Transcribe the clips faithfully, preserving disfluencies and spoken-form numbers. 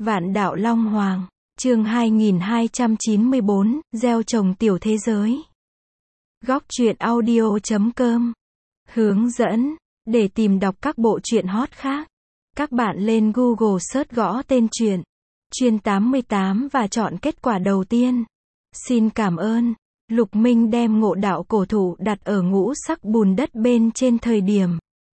Vạn đạo Long Hoàng, chương hai nghìn hai trăm chín mươi bốn, gieo trồng tiểu thế giới. Góc truyện audio chấm com. Hướng dẫn, để tìm đọc các bộ truyện hot khác, các bạn lên Google search gõ tên truyện, Truyện tám mươi tám và chọn kết quả đầu tiên. Xin cảm ơn. Lục Minh đem ngộ đạo cổ thụ đặt ở ngũ sắc bùn đất bên trên thời điểm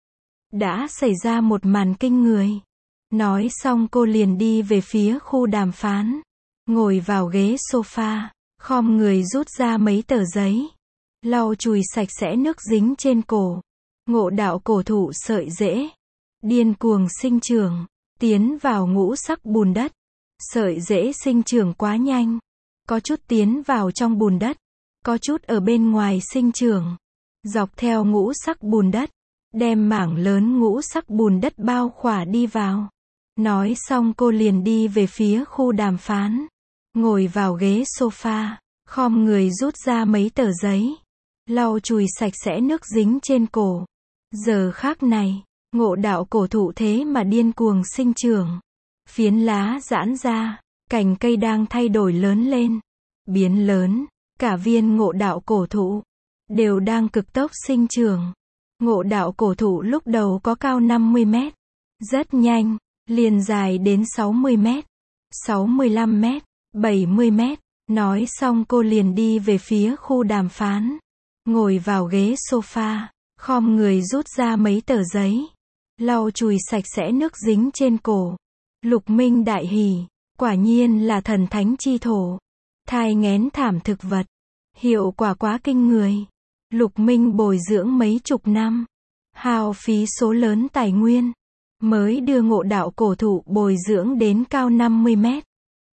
đã xảy ra một màn kinh người. Nói xong cô liền đi về phía khu đàm phán, ngồi vào ghế sofa, khom người rút ra mấy tờ giấy, lau chùi sạch sẽ nước dính trên cổ. Ngộ đạo cổ thụ sợi rễ điên cuồng sinh trưởng, tiến vào ngũ sắc bùn đất. Sợi rễ sinh trưởng quá nhanh, có chút tiến vào trong bùn đất, có chút ở bên ngoài sinh trưởng, dọc theo ngũ sắc bùn đất, đem mảng lớn ngũ sắc bùn đất bao khỏa đi vào. Nói xong cô liền đi về phía khu đàm phán, ngồi vào ghế sofa, khom người rút ra mấy tờ giấy, lau chùi sạch sẽ nước dính trên cổ. Giờ khác này, ngộ đạo cổ thụ thế mà điên cuồng sinh trưởng, phiến lá giãn ra, cành cây đang thay đổi lớn lên, biến lớn, cả viên ngộ đạo cổ thụ đều đang cực tốc sinh trưởng. Ngộ đạo cổ thụ lúc đầu có cao năm mươi mét, rất nhanh liền dài đến sáu mươi mét, sáu mươi lăm mét, bảy mươi mét. Nói xong cô liền đi về phía khu đàm phán, ngồi vào ghế sofa, khom người rút ra mấy tờ giấy, lau chùi sạch sẽ nước dính trên cổ. Lục Minh đại hỉ, quả nhiên là thần thánh chi thổ, thai nghén thảm thực vật, hiệu quả quá kinh người. Lục Minh bồi dưỡng mấy chục năm, hao phí số lớn tài nguyên, mới đưa ngộ đạo cổ thụ bồi dưỡng đến cao năm mươi mét.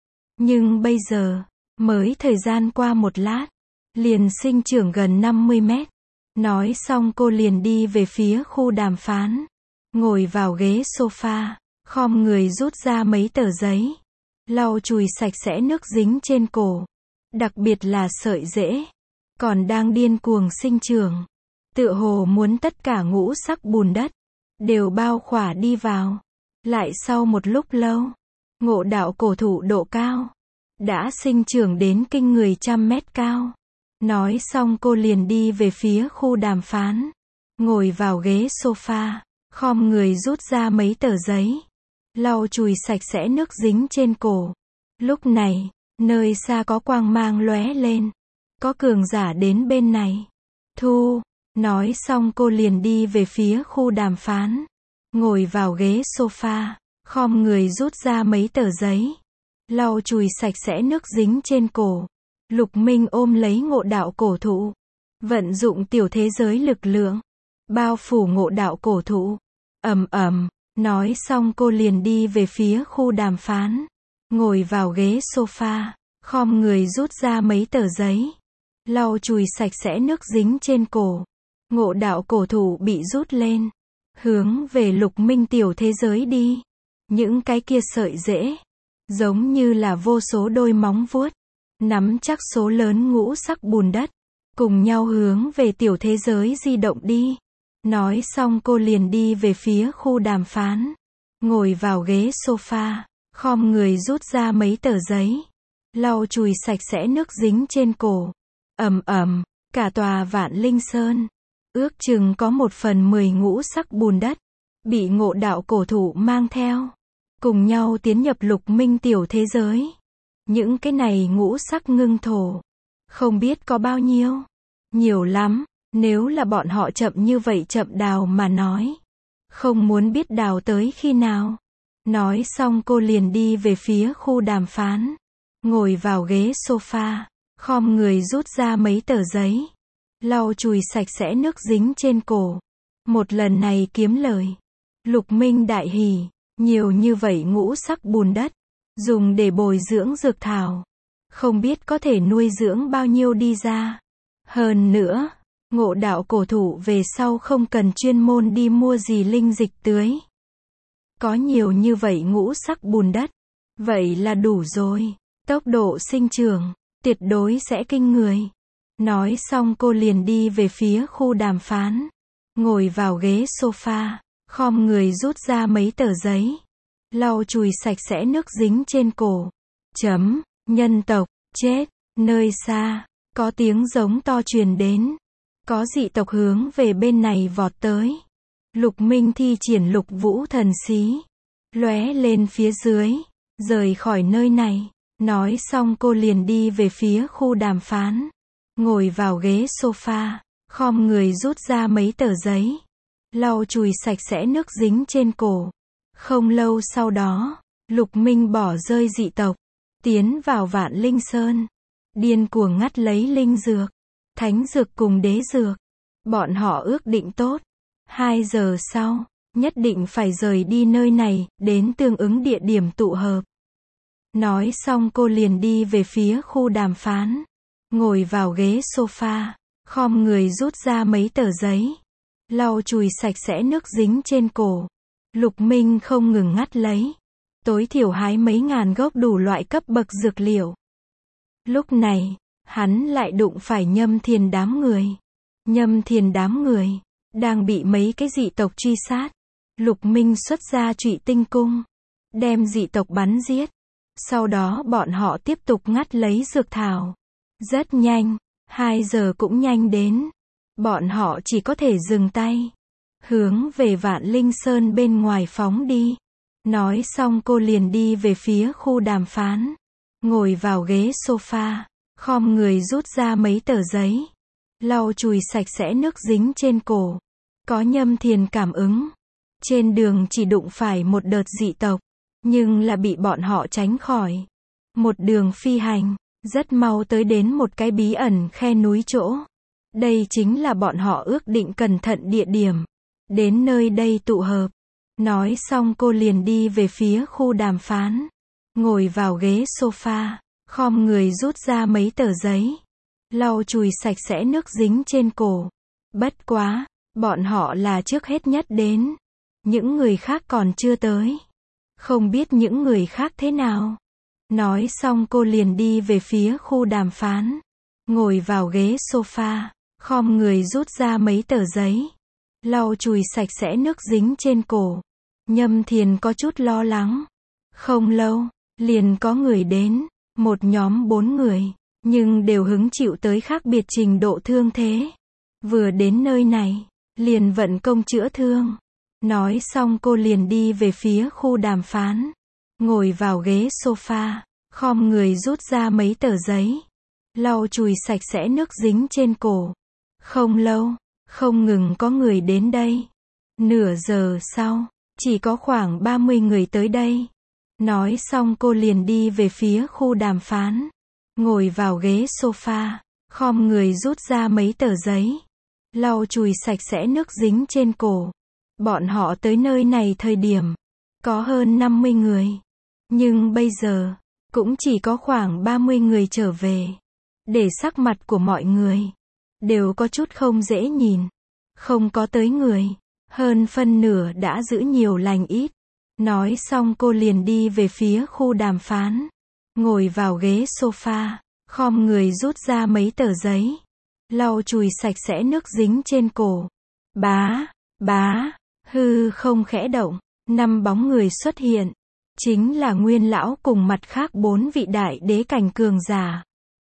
Nhưng bây giờ, mới thời gian qua một lát, liền sinh trưởng gần năm mươi mét. Nói xong cô liền đi về phía khu đàm phán, ngồi vào ghế sofa, khom người rút ra mấy tờ giấy, lau chùi sạch sẽ nước dính trên cổ, đặc biệt là sợi rễ, còn đang điên cuồng sinh trưởng, tựa hồ muốn tất cả ngũ sắc bùn đất đều bao khỏa đi vào. Lại sau một lúc lâu, ngộ đạo cổ thụ độ cao đã sinh trưởng đến kinh người trăm mét cao. Nói xong cô liền đi về phía khu đàm phán, ngồi vào ghế sofa, khom người rút ra mấy tờ giấy, lau chùi sạch sẽ nước dính trên cổ. Lúc này, nơi xa có quang mang lóe lên, có cường giả đến bên này. Thu. Nói xong cô liền đi về phía khu đàm phán, ngồi vào ghế sofa, khom người rút ra mấy tờ giấy, lau chùi sạch sẽ nước dính trên cổ. Lục Minh ôm lấy ngộ đạo cổ thụ, vận dụng tiểu thế giới lực lượng, bao phủ ngộ đạo cổ thụ. Ầm ầm. Nói xong cô liền đi về phía khu đàm phán, ngồi vào ghế sofa, khom người rút ra mấy tờ giấy, lau chùi sạch sẽ nước dính trên cổ. Ngộ đạo cổ thụ bị rút lên, hướng về Lục Minh tiểu thế giới đi. Những cái kia sợi rễ, giống như là vô số đôi móng vuốt, nắm chắc số lớn ngũ sắc bùn đất, cùng nhau hướng về tiểu thế giới di động đi. Nói xong cô liền đi về phía khu đàm phán, ngồi vào ghế sofa, khom người rút ra mấy tờ giấy, lau chùi sạch sẽ nước dính trên cổ. Ầm ầm, cả tòa Vạn Linh Sơn, ước chừng có một phần mười ngũ sắc bùn đất, bị ngộ đạo cổ thụ mang theo, cùng nhau tiến nhập Lục Minh tiểu thế giới. Những cái này ngũ sắc ngưng thổ, không biết có bao nhiêu, nhiều lắm. Nếu là bọn họ chậm như vậy chậm đào mà nói, không muốn biết đào tới khi nào. Nói xong cô liền đi về phía khu đàm phán, ngồi vào ghế sofa, khom người rút ra mấy tờ giấy, lau chùi sạch sẽ nước dính trên cổ. Một lần này kiếm lời. Lục Minh đại hỉ, nhiều như vậy ngũ sắc bùn đất, dùng để bồi dưỡng dược thảo, không biết có thể nuôi dưỡng bao nhiêu đi ra. Hơn nữa, ngộ đạo cổ thụ về sau không cần chuyên môn đi mua gì linh dịch tưới. Có nhiều như vậy ngũ sắc bùn đất, vậy là đủ rồi. Tốc độ sinh trưởng, tuyệt đối sẽ kinh người. Nói xong cô liền đi về phía khu đàm phán, ngồi vào ghế sofa, khom người rút ra mấy tờ giấy, lau chùi sạch sẽ nước dính trên cổ. Chấm, nhân tộc, chết, nơi xa, có tiếng giống to truyền đến. Có dị tộc hướng về bên này vọt tới. Lục Minh thi triển Lục Vũ thần xí, lóe lên phía dưới, rời khỏi nơi này. Nói xong cô liền đi về phía khu đàm phán, ngồi vào ghế sofa, khom người rút ra mấy tờ giấy, lau chùi sạch sẽ nước dính trên cổ. Không lâu sau đó, Lục Minh bỏ rơi dị tộc, tiến vào Vạn Linh Sơn, điên cuồng ngắt lấy linh dược, thánh dược cùng đế dược. Bọn họ ước định tốt, hai giờ sau, nhất định phải rời đi nơi này, đến tương ứng địa điểm tụ hợp. Nói xong cô liền đi về phía khu đàm phán, ngồi vào ghế sofa, khom người rút ra mấy tờ giấy, lau chùi sạch sẽ nước dính trên cổ. Lục Minh không ngừng ngắt lấy, tối thiểu hái mấy ngàn gốc đủ loại cấp bậc dược liệu. Lúc này, hắn lại đụng phải Nhâm Thiền đám người. Nhâm Thiền đám người đang bị mấy cái dị tộc truy sát. Lục Minh xuất ra Trụy Tinh cung, đem dị tộc bắn giết. Sau đó bọn họ tiếp tục ngắt lấy dược thảo. Rất nhanh, hai giờ cũng nhanh đến. Bọn họ chỉ có thể dừng tay, hướng về Vạn Linh Sơn bên ngoài phóng đi. Nói xong cô liền đi về phía khu đàm phán, ngồi vào ghế sofa, khom người rút ra mấy tờ giấy, lau chùi sạch sẽ nước dính trên cổ. Có Nhâm Thiền cảm ứng, trên đường chỉ đụng phải một đợt dị tộc, nhưng là bị bọn họ tránh khỏi. Một đường phi hành, rất mau tới đến một cái bí ẩn khe núi chỗ. Đây chính là bọn họ ước định cẩn thận địa điểm. Đến nơi đây tụ hợp. Nói xong cô liền đi về phía khu đàm phán, ngồi vào ghế sofa, khom người rút ra mấy tờ giấy, lau chùi sạch sẽ nước dính trên cổ. Bất quá, bọn họ là trước hết nhất đến, những người khác còn chưa tới. Không biết những người khác thế nào. Nói xong cô liền đi về phía khu đàm phán, ngồi vào ghế sofa, khom người rút ra mấy tờ giấy, lau chùi sạch sẽ nước dính trên cổ. Nhâm Thiền có chút lo lắng. Không lâu, liền có người đến, một nhóm bốn người, nhưng đều hứng chịu tới khác biệt trình độ thương thế. Vừa đến nơi này, liền vận công chữa thương. Nói xong cô liền đi về phía khu đàm phán, ngồi vào ghế sofa, khom người rút ra mấy tờ giấy, lau chùi sạch sẽ nước dính trên cổ. Không lâu, không ngừng có người đến đây. Nửa giờ sau, chỉ có khoảng ba mươi người tới đây. Nói xong cô liền đi về phía khu đàm phán, ngồi vào ghế sofa, khom người rút ra mấy tờ giấy, lau chùi sạch sẽ nước dính trên cổ. Bọn họ tới nơi này thời điểm, có hơn năm mươi người. Nhưng bây giờ, cũng chỉ có khoảng ba mươi người trở về. Để sắc mặt của mọi người, đều có chút không dễ nhìn. Không có tới người, hơn phân nửa đã giữ nhiều lành ít. Nói xong cô liền đi về phía khu đàm phán, ngồi vào ghế sofa, khom người rút ra mấy tờ giấy, lau chùi sạch sẽ nước dính trên cổ. Bá, bá, hư không khẽ động, năm bóng người xuất hiện. Chính là Nguyên lão cùng mặt khác bốn vị đại đế cảnh cường giả.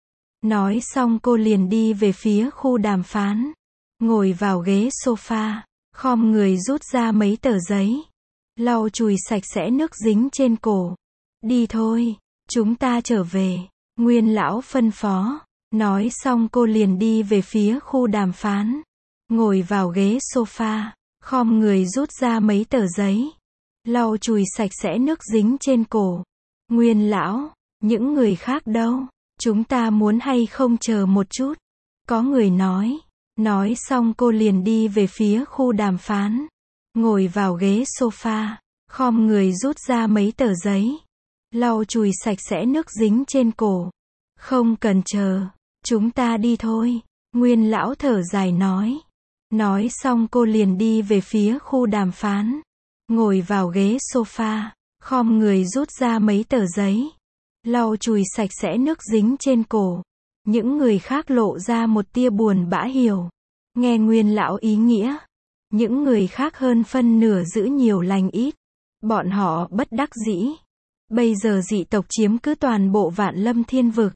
Nói xong cô liền đi về phía khu đàm phán, ngồi vào ghế sofa, khom người rút ra mấy tờ giấy, lau chùi sạch sẽ nước dính trên cổ. Đi thôi, chúng ta trở về. Nguyên lão phân phó. Nói xong cô liền đi về phía khu đàm phán, ngồi vào ghế sofa, khom người rút ra mấy tờ giấy, lau chùi sạch sẽ nước dính trên cổ. Nguyên lão, những người khác đâu? Chúng ta muốn hay không chờ một chút? Có người nói. Nói xong cô liền đi về phía khu đàm phán, ngồi vào ghế sofa, khom người rút ra mấy tờ giấy, lau chùi sạch sẽ nước dính trên cổ. Không cần chờ, chúng ta đi thôi. Nguyên lão thở dài nói. Nói xong cô liền đi về phía khu đàm phán, ngồi vào ghế sofa, khom người rút ra mấy tờ giấy, lau chùi sạch sẽ nước dính trên cổ. Những người khác lộ ra một tia buồn bã hiểu. Nghe Nguyên lão ý nghĩa, những người khác hơn phân nửa giữ nhiều lành ít. Bọn họ bất đắc dĩ. Bây giờ dị tộc chiếm cứ toàn bộ Vạn Lâm Thiên Vực.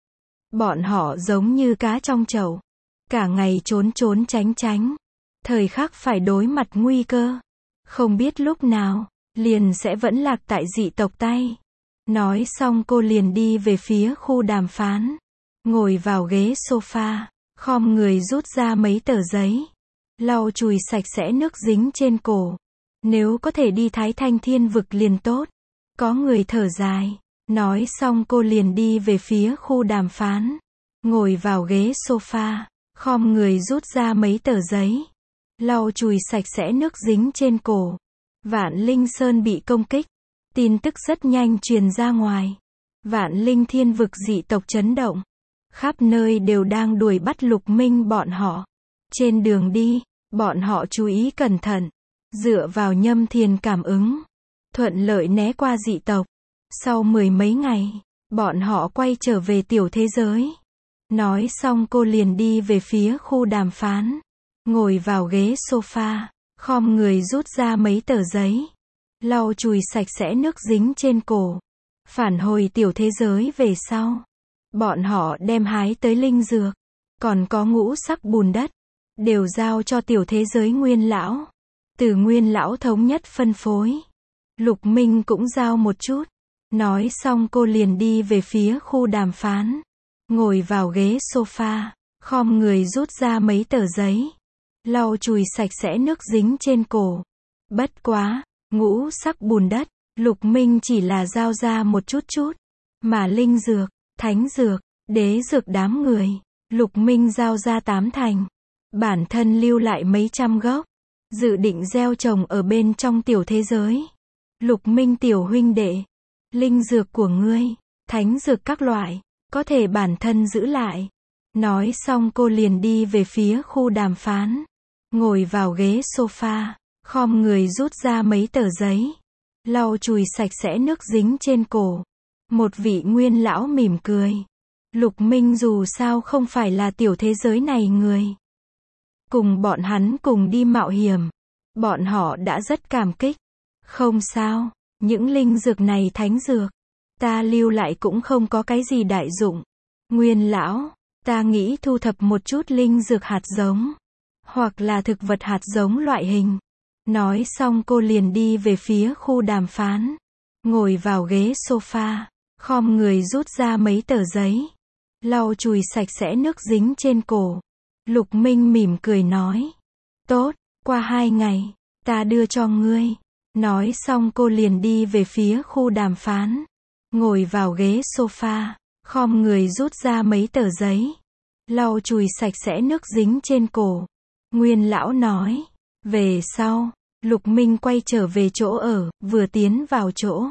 Bọn họ giống như cá trong chậu. Cả ngày trốn trốn tránh tránh. Thời khắc phải đối mặt nguy cơ. Không biết lúc nào, liền sẽ vẫn lạc tại dị tộc tay. Nói xong cô liền đi về phía khu đàm phán. Ngồi vào ghế sofa, khom người rút ra mấy tờ giấy. Lau chùi sạch sẽ nước dính trên cổ. Nếu có thể đi Thái Thanh Thiên Vực liền tốt. Có người thở dài. Nói xong cô liền đi về phía khu đàm phán. Ngồi vào ghế sofa, khom người rút ra mấy tờ giấy. Lau chùi sạch sẽ nước dính trên cổ. Vạn Linh Sơn bị công kích. Tin tức rất nhanh truyền ra ngoài. Vạn Linh Thiên Vực dị tộc chấn động. Khắp nơi đều đang đuổi bắt Lục Minh bọn họ. Trên đường đi, bọn họ chú ý cẩn thận. Dựa vào nhâm thiền cảm ứng. Thuận lợi né qua dị tộc. Sau mười mấy ngày, bọn họ quay trở về tiểu thế giới. Nói xong cô liền đi về phía khu đàm phán. Ngồi vào ghế sofa, khom người rút ra mấy tờ giấy. Lau chùi sạch sẽ nước dính trên cổ. Phản hồi tiểu thế giới về sau. Bọn họ đem hái tới linh dược. Còn có ngũ sắc bùn đất. Đều giao cho tiểu thế giới Nguyên Lão. Từ Nguyên Lão thống nhất phân phối. Lục Minh cũng giao một chút. Nói xong cô liền đi về phía khu đàm phán. Ngồi vào ghế sofa, khom người rút ra mấy tờ giấy. Lau chùi sạch sẽ nước dính trên cổ. Bất quá, ngũ sắc bùn đất, Lục Minh chỉ là giao ra một chút chút. Mà linh dược, thánh dược, đế dược đám người, Lục Minh giao ra tám thành. Bản thân lưu lại mấy trăm gốc. Dự định gieo trồng ở bên trong tiểu thế giới. Lục Minh tiểu huynh đệ. Linh dược của ngươi, thánh dược các loại, có thể bản thân giữ lại. Nói xong cô liền đi về phía khu đàm phán. Ngồi vào ghế sofa, khom người rút ra mấy tờ giấy. Lau chùi sạch sẽ nước dính trên cổ. Một vị Nguyên Lão mỉm cười. Lục Minh dù sao không phải là tiểu thế giới này người. Cùng bọn hắn cùng đi mạo hiểm. Bọn họ đã rất cảm kích. Không sao, những linh dược này thánh dược. Ta lưu lại cũng không có cái gì đại dụng. Nguyên Lão, ta nghĩ thu thập một chút linh dược hạt giống. Hoặc là thực vật hạt giống loại hình. Nói xong cô liền đi về phía khu đàm phán. Ngồi vào ghế sofa, khom người rút ra mấy tờ giấy. Lau chùi sạch sẽ nước dính trên cổ. Lục Minh mỉm cười nói. Tốt, qua hai ngày, ta đưa cho ngươi. Nói xong cô liền đi về phía khu đàm phán. Ngồi vào ghế sofa, khom người rút ra mấy tờ giấy. Lau chùi sạch sẽ nước dính trên cổ. Nguyên Lão nói. Về sau, Lục Minh quay trở về chỗ ở, vừa tiến vào chỗ.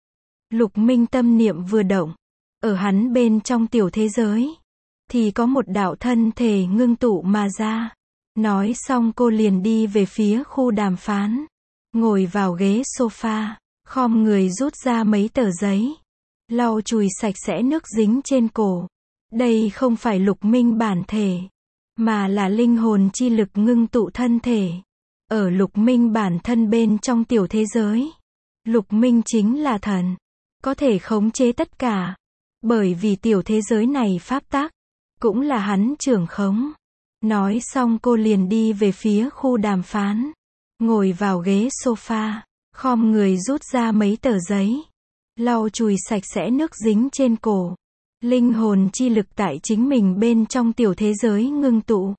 Lục Minh tâm niệm vừa động. Ở hắn bên trong tiểu thế giới. Thì có một đạo thân thể ngưng tụ mà ra. Nói xong cô liền đi về phía khu đàm phán. Ngồi vào ghế sofa, khom người rút ra mấy tờ giấy. Lau chùi sạch sẽ nước dính trên cổ. Đây không phải Lục Minh bản thể, mà là linh hồn chi lực ngưng tụ thân thể. Ở Lục Minh bản thân bên trong tiểu thế giới. Lục Minh chính là thần. Có thể khống chế tất cả. Bởi vì tiểu thế giới này pháp tắc. Cũng là hắn trưởng khống. Nói xong cô liền đi về phía khu đàm phán. Ngồi vào ghế sofa, khom người rút ra mấy tờ giấy. Lau chùi sạch sẽ nước dính trên cổ. Linh hồn chi lực tại chính mình bên trong tiểu thế giới ngưng tụ.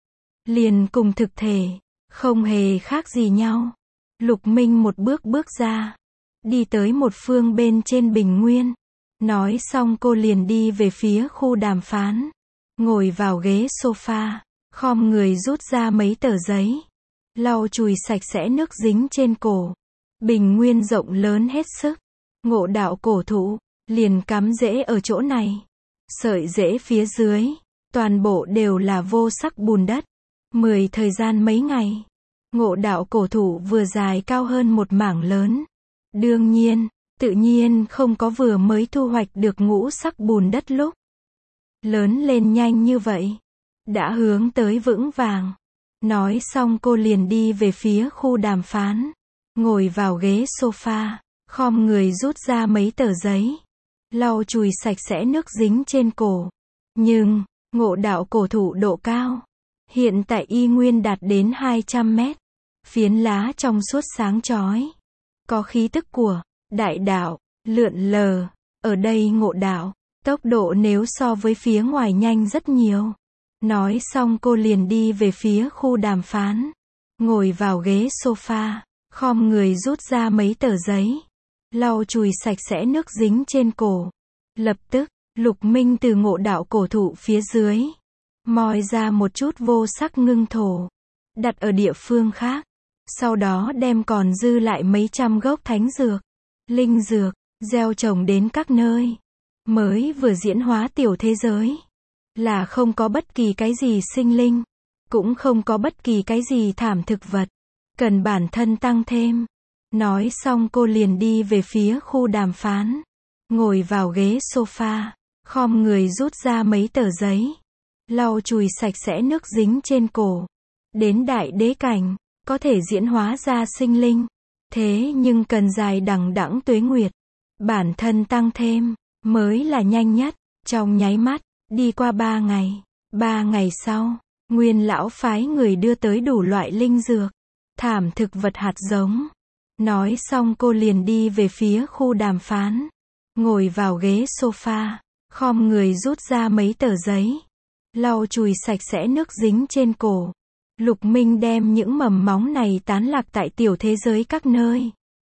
Liền cùng thực thể, không hề khác gì nhau. Lục Minh một bước bước ra. Đi tới một phương bên trên bình nguyên. Nói xong cô liền đi về phía khu đàm phán. Ngồi vào ghế sofa, khom người rút ra mấy tờ giấy. Lau chùi sạch sẽ nước dính trên cổ. Bình nguyên rộng lớn hết sức. Ngộ đạo cổ thụ, liền cắm rễ ở chỗ này. Sợi rễ phía dưới, toàn bộ đều là vô sắc bùn đất. Mười thời gian mấy ngày. Ngộ đạo cổ thụ vừa dài cao hơn một mảng lớn. Đương nhiên, tự nhiên không có vừa mới thu hoạch được ngũ sắc bùn đất lúc. Lớn lên nhanh như vậy. Đã hướng tới vững vàng. Nói xong cô liền đi về phía khu đàm phán. ngồi vào ghế sofa, khom người rút ra mấy tờ giấy, lau chùi sạch sẽ nước dính trên cổ. Nhưng, ngộ đạo cổ thụ độ cao, hiện tại y nguyên đạt đến hai trăm mét. Phiến lá trong suốt sáng chói, có khí tức của đại đạo lượn lờ. Ở đây ngộ đạo, tốc độ nếu so với phía ngoài nhanh rất nhiều. Nói xong cô liền đi về phía khu đàm phán, ngồi vào ghế sofa, khom người rút ra mấy tờ giấy, lau chùi sạch sẽ nước dính trên cổ. Lập tức, Lục Minh từ ngộ đạo cổ thụ phía dưới moi ra một chút vô sắc ngưng thổ, đặt ở địa phương khác. Sau đó đem còn dư lại mấy trăm gốc thánh dược, linh dược, gieo trồng đến các nơi. Mới vừa diễn hóa tiểu thế giới, là không có bất kỳ cái gì sinh linh, cũng không có bất kỳ cái gì thảm thực vật, cần bản thân tăng thêm. Nói xong cô liền đi về phía khu đàm phán, ngồi vào ghế sofa, khom người rút ra mấy tờ giấy, lau chùi sạch sẽ nước dính trên cổ. Đến đại đế cảnh, có thể diễn hóa ra sinh linh, thế nhưng cần dài đằng đẵng tuế nguyệt, bản thân tăng thêm, mới là nhanh nhất. Trong nháy mắt, đi qua ba ngày, ba ngày sau, Nguyên lão phái người đưa tới đủ loại linh dược, thảm thực vật hạt giống. Nói xong cô liền đi về phía khu đàm phán, ngồi vào ghế sofa, khom người rút ra mấy tờ giấy, lau chùi sạch sẽ nước dính trên cổ. Lục Minh đem những mầm móng này tán lạc tại tiểu thế giới các nơi.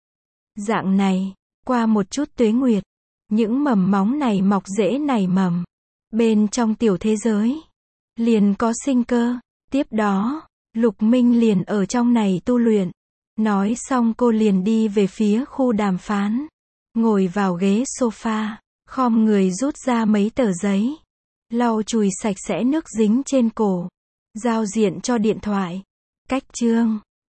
Dạng này, qua một chút tuế nguyệt, những mầm móng này mọc rễ nảy mầm. Bên trong tiểu thế giới, liền có sinh cơ. Tiếp đó, Lục Minh liền ở trong này tu luyện. Nói xong cô liền đi về phía khu đàm phán, ngồi vào ghế sofa, khom người rút ra mấy tờ giấy, lau chùi sạch sẽ nước dính trên cổ. Giao diện cho điện thoại. Cách chương